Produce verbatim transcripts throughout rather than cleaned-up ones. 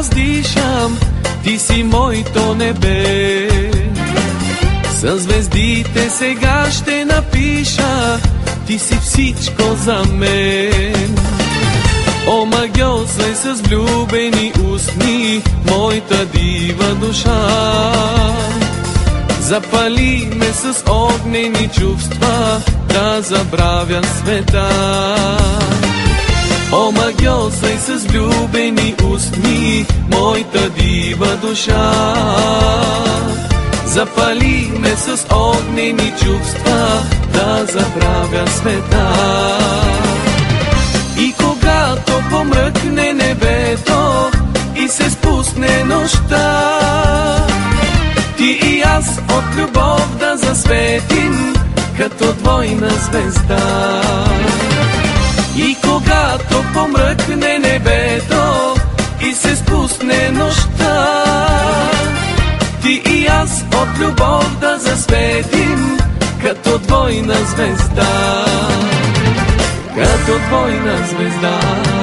аз дишам, ти си моето небе. Със звездите сега ще напиша, ти си всичко за мен. Омагьосай с влюбени устни моята дива душа. Запали ме с огнени чувства, да забравя света. Омагьосай с влюбени устни моята дива душа. Запали ме с огнени чувства, да забравя света. И когато помръкне небето и се спусне нощта, ти и аз от любов да засветим като двойна звезда. И когато помръкне небето и се спусне нощта, ти и аз от любов да засветим като двойна звезда. Като двойна звезда.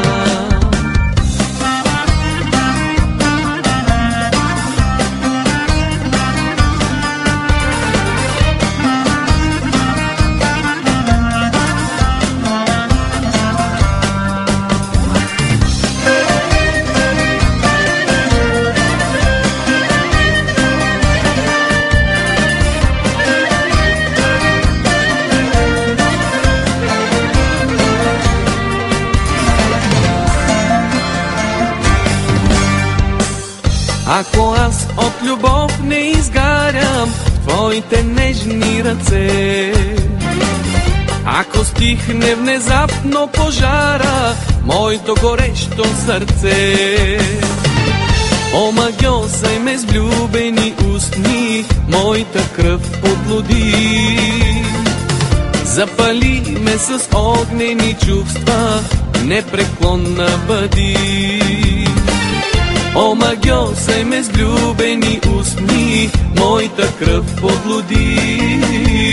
Ако аз от любов не изгарям в твоите нежни ръце, ако стихне внезапно пожара моето горещо сърце, омагьосай ме с влюбени устни, моята кръв подлуди. Запали ме с огнени чувства, непреклонна бъди. Омагьосай ме с влюбени устни, моята кръв подлуди.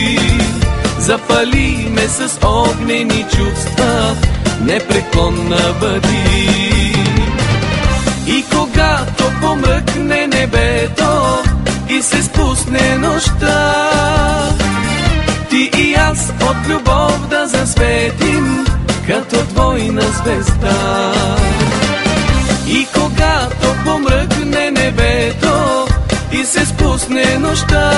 Запали ме с огнени чувства, непреклонна бъди. И когато помръкне небето и се спусне нощта, ти и аз от любов да засветим като двойна звезда. И когато помръкне небето и се спусне нощта,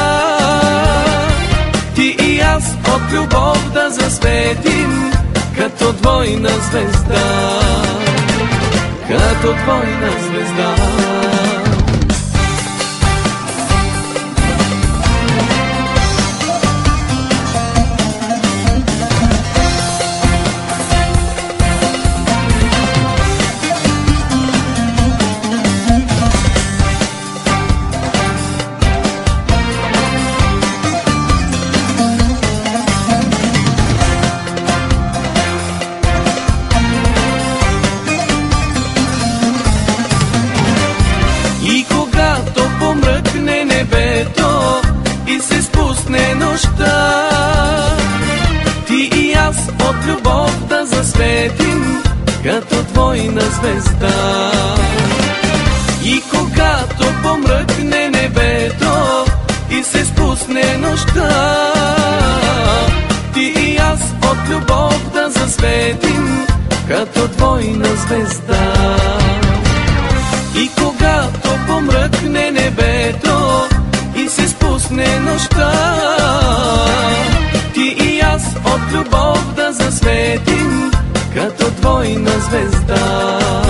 ти и аз от любов да засветим като двойна звезда. Като двойна звезда. И се спусне нощта, ти и аз от любов да засветим като двойна звезда. И когато помръкне небето и се спусне нощта, ти и аз от любов да засветим като двойна звезда. И когато помръкне небето и се спусне нощта, ти и аз от любов да засветим като двойна звезда.